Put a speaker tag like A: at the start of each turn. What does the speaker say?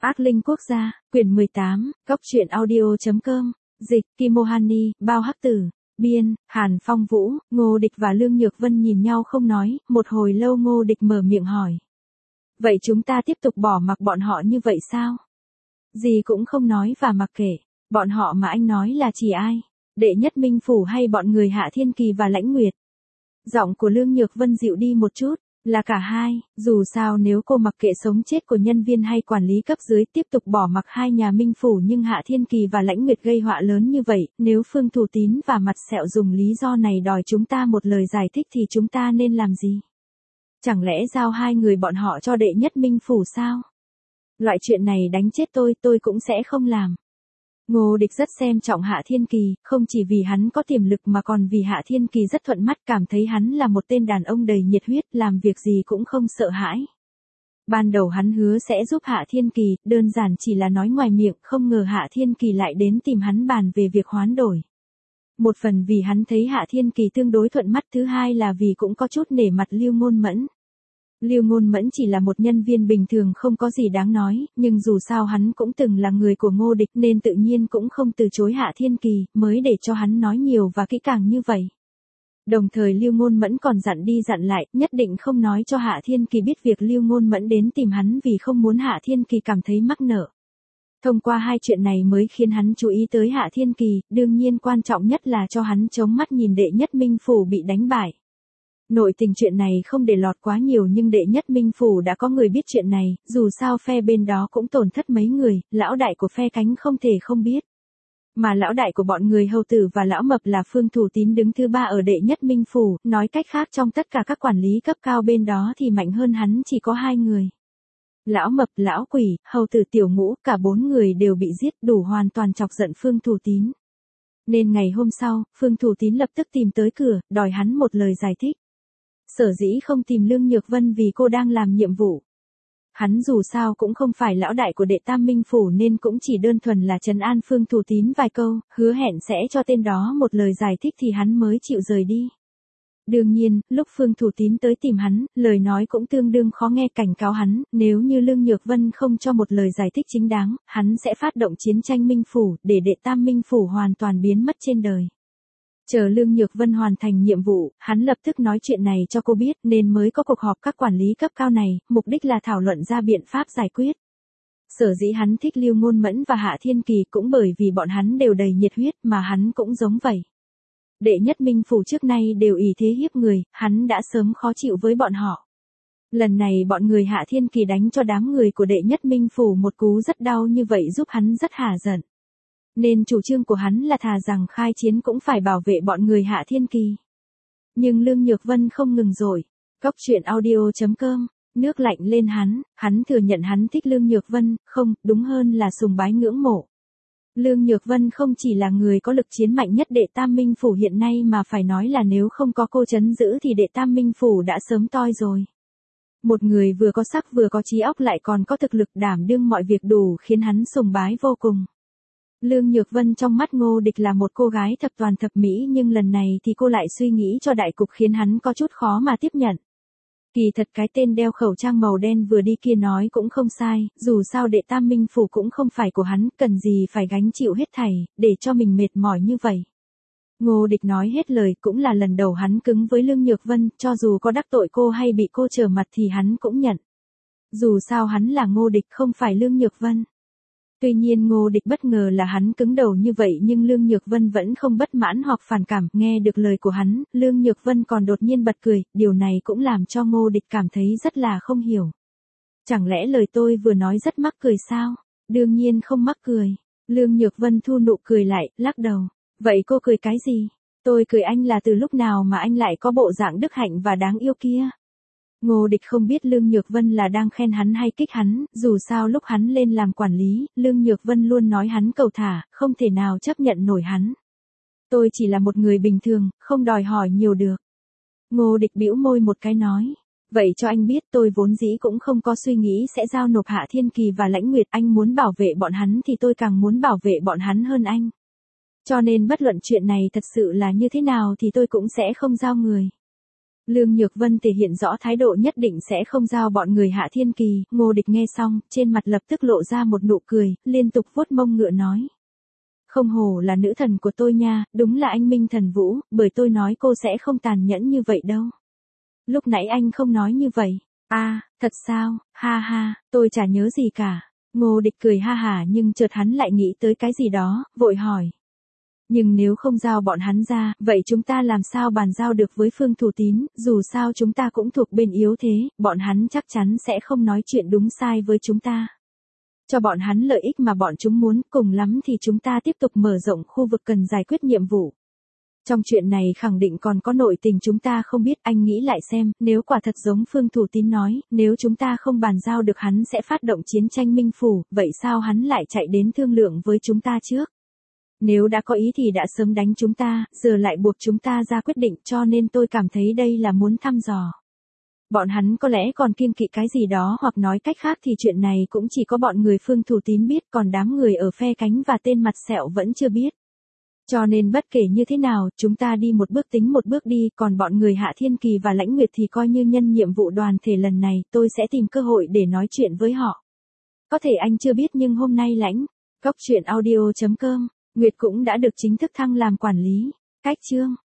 A: Ác Linh Quốc gia, quyển 18, Góc truyện audio.com, dịch, Kimohani, Bao Hắc Tử, biên, Hàn Phong Vũ, Ngô Địch và Lương Nhược Vân nhìn nhau không nói, một hồi lâu Ngô Địch mở miệng hỏi. Vậy chúng ta tiếp tục bỏ mặc bọn họ như vậy sao? Gì cũng không nói và mặc kệ, bọn họ mà anh nói là chỉ ai? Đệ Nhất Minh Phủ hay bọn người Hạ Thiên Kỳ và Lãnh Nguyệt? Giọng của Lương Nhược Vân dịu đi một chút. Là cả hai, dù sao nếu cô mặc kệ sống chết của nhân viên hay quản lý cấp dưới tiếp tục bỏ mặc hai nhà Minh Phủ nhưng Hạ Thiên Kỳ và Lãnh Nguyệt gây họa lớn như vậy, nếu Phương Thủ Tín và Mặt Sẹo dùng lý do này đòi chúng ta một lời giải thích thì chúng ta nên làm gì? Chẳng lẽ giao hai người bọn họ cho Đệ Nhất Minh Phủ sao? Loại chuyện này đánh chết tôi cũng sẽ không làm. Ngô Địch rất xem trọng Hạ Thiên Kỳ, không chỉ vì hắn có tiềm lực mà còn vì Hạ Thiên Kỳ rất thuận mắt, cảm thấy hắn là một tên đàn ông đầy nhiệt huyết, làm việc gì cũng không sợ hãi. Ban đầu hắn hứa sẽ giúp Hạ Thiên Kỳ, đơn giản chỉ là nói ngoài miệng, không ngờ Hạ Thiên Kỳ lại đến tìm hắn bàn về việc hoán đổi. Một phần vì hắn thấy Hạ Thiên Kỳ tương đối thuận mắt, thứ hai là vì cũng có chút nể mặt Lưu Ngôn Mẫn. Lưu Ngôn Mẫn chỉ là một nhân viên bình thường không có gì đáng nói, nhưng dù sao hắn cũng từng là người của Ngô Địch nên tự nhiên cũng không từ chối Hạ Thiên Kỳ, mới để cho hắn nói nhiều và kỹ càng như vậy. Đồng thời Lưu Ngôn Mẫn còn dặn đi dặn lại, nhất định không nói cho Hạ Thiên Kỳ biết việc Lưu Ngôn Mẫn đến tìm hắn vì không muốn Hạ Thiên Kỳ cảm thấy mắc nợ. Thông qua hai chuyện này mới khiến hắn chú ý tới Hạ Thiên Kỳ, đương nhiên quan trọng nhất là cho hắn chống mắt nhìn Đệ Nhất Minh Phủ bị đánh bại. Nội tình chuyện này không để lọt quá nhiều nhưng Đệ Nhất Minh Phủ đã có người biết chuyện này, dù sao phe bên đó cũng tổn thất mấy người, lão đại của phe Cánh không thể không biết. Mà lão đại của bọn người Hầu Tử và lão Mập là Phương Thủ Tín đứng thứ ba ở Đệ Nhất Minh Phủ, nói cách khác trong tất cả các quản lý cấp cao bên đó thì mạnh hơn hắn chỉ có hai người. Lão Mập, lão Quỷ, Hầu Tử, Tiểu Ngũ, cả bốn người đều bị giết, đủ hoàn toàn chọc giận Phương Thủ Tín. Nên ngày hôm sau, Phương Thủ Tín lập tức tìm tới cửa, đòi hắn một lời giải thích. Sở dĩ không tìm Lương Nhược Vân vì cô đang làm nhiệm vụ. Hắn dù sao cũng không phải lão đại của Đệ Tam Minh Phủ nên cũng chỉ đơn thuần là trấn an Phương Thủ Tín vài câu, hứa hẹn sẽ cho tên đó một lời giải thích thì hắn mới chịu rời đi. Đương nhiên, lúc Phương Thủ Tín tới tìm hắn, lời nói cũng tương đương khó nghe, cảnh cáo hắn, nếu như Lương Nhược Vân không cho một lời giải thích chính đáng, hắn sẽ phát động chiến tranh Minh Phủ, để Đệ Tam Minh Phủ hoàn toàn biến mất trên đời. Chờ Lương Nhược Vân hoàn thành nhiệm vụ, hắn lập tức nói chuyện này cho cô biết nên mới có cuộc họp các quản lý cấp cao này, mục đích là thảo luận ra biện pháp giải quyết. Sở dĩ hắn thích Lưu Ngôn Mẫn và Hạ Thiên Kỳ cũng bởi vì bọn hắn đều đầy nhiệt huyết mà hắn cũng giống vậy. Đệ Nhất Minh Phủ trước nay đều ỷ thế hiếp người, hắn đã sớm khó chịu với bọn họ. Lần này bọn người Hạ Thiên Kỳ đánh cho đám người của Đệ Nhất Minh Phủ một cú rất đau như vậy giúp hắn rất hả giận. Nên chủ trương của hắn là thà rằng khai chiến cũng phải bảo vệ bọn người Hạ Thiên Kỳ. Nhưng Lương Nhược Vân không ngừng rồi. Góc truyện audio.com, nước lạnh lên hắn thừa nhận hắn thích Lương Nhược Vân, không, đúng hơn là sùng bái ngưỡng mộ. Lương Nhược Vân không chỉ là người có lực chiến mạnh nhất Đệ Tam Minh Phủ hiện nay mà phải nói là nếu không có cô trấn giữ thì Đệ Tam Minh Phủ đã sớm toi rồi. Một người vừa có sắc vừa có trí óc lại còn có thực lực đảm đương mọi việc đủ khiến hắn sùng bái vô cùng. Lương Nhược Vân trong mắt Ngô Địch là một cô gái thập toàn thập mỹ nhưng lần này thì cô lại suy nghĩ cho đại cục khiến hắn có chút khó mà tiếp nhận. Kỳ thật cái tên đeo khẩu trang màu đen vừa đi kia nói cũng không sai, dù sao Đệ Tam Minh Phủ cũng không phải của hắn, cần gì phải gánh chịu hết thảy, để cho mình mệt mỏi như vậy. Ngô Địch nói hết lời cũng là lần đầu hắn cứng với Lương Nhược Vân, cho dù có đắc tội cô hay bị cô trở mặt thì hắn cũng nhận. Dù sao hắn là Ngô Địch không phải Lương Nhược Vân. Tuy nhiên Ngô Địch bất ngờ là hắn cứng đầu như vậy nhưng Lương Nhược Vân vẫn không bất mãn hoặc phản cảm, nghe được lời của hắn, Lương Nhược Vân còn đột nhiên bật cười, điều này cũng làm cho Ngô Địch cảm thấy rất là không hiểu. Chẳng lẽ lời tôi vừa nói rất mắc cười sao? Đương nhiên không mắc cười. Lương Nhược Vân thu nụ cười lại, lắc đầu. Vậy cô cười cái gì? Tôi cười anh là từ lúc nào mà anh lại có bộ dạng đức hạnh và đáng yêu kia? Ngô Địch không biết Lương Nhược Vân là đang khen hắn hay kích hắn, dù sao lúc hắn lên làm quản lý, Lương Nhược Vân luôn nói hắn cầu thả, không thể nào chấp nhận nổi hắn. Tôi chỉ là một người bình thường, không đòi hỏi nhiều được. Ngô Địch bĩu môi một cái nói. Vậy cho anh biết tôi vốn dĩ cũng không có suy nghĩ sẽ giao nộp Hạ Thiên Kỳ và Lãnh Nguyệt, anh muốn bảo vệ bọn hắn thì tôi càng muốn bảo vệ bọn hắn hơn anh. Cho nên bất luận chuyện này thật sự là như thế nào thì tôi cũng sẽ không giao người. Lương Nhược Vân thể hiện rõ thái độ nhất định sẽ không giao bọn người Hạ Thiên Kỳ, Ngô Địch nghe xong, trên mặt lập tức lộ ra một nụ cười, liên tục vuốt mông ngựa nói. Không hổ là nữ thần của tôi nha, đúng là anh minh thần vũ, bởi tôi nói cô sẽ không tàn nhẫn như vậy đâu. Lúc nãy anh không nói như vậy. À, thật sao, ha ha, tôi chả nhớ gì cả. Ngô Địch cười ha hả nhưng chợt hắn lại nghĩ tới cái gì đó, vội hỏi. Nhưng nếu không giao bọn hắn ra, vậy chúng ta làm sao bàn giao được với Phương Thủ Tín, dù sao chúng ta cũng thuộc bên yếu thế, bọn hắn chắc chắn sẽ không nói chuyện đúng sai với chúng ta. Cho bọn hắn lợi ích mà bọn chúng muốn, cùng lắm thì chúng ta tiếp tục mở rộng khu vực cần giải quyết nhiệm vụ. Trong chuyện này khẳng định còn có nội tình chúng ta không biết, anh nghĩ lại xem, nếu quả thật giống Phương Thủ Tín nói, nếu chúng ta không bàn giao được hắn sẽ phát động chiến tranh minh phủ, vậy sao hắn lại chạy đến thương lượng với chúng ta trước? Nếu đã có ý thì đã sớm đánh chúng ta, giờ lại buộc chúng ta ra quyết định, cho nên tôi cảm thấy đây là muốn thăm dò. Bọn hắn có lẽ còn kiêng kỵ cái gì đó, hoặc nói cách khác thì chuyện này cũng chỉ có bọn người Phương Thủ Tín biết, còn đám người ở phe cánh và tên mặt sẹo vẫn chưa biết. Cho nên bất kể như thế nào, chúng ta đi một bước tính một bước đi, còn bọn người Hạ Thiên Kỳ và Lãnh Nguyệt thì coi như nhân nhiệm vụ đoàn thể lần này, tôi sẽ tìm cơ hội để nói chuyện với họ. Có thể anh chưa biết nhưng hôm nay Cóc truyện audio.com, Nguyệt cũng đã được chính thức thăng làm quản lý. Cách chương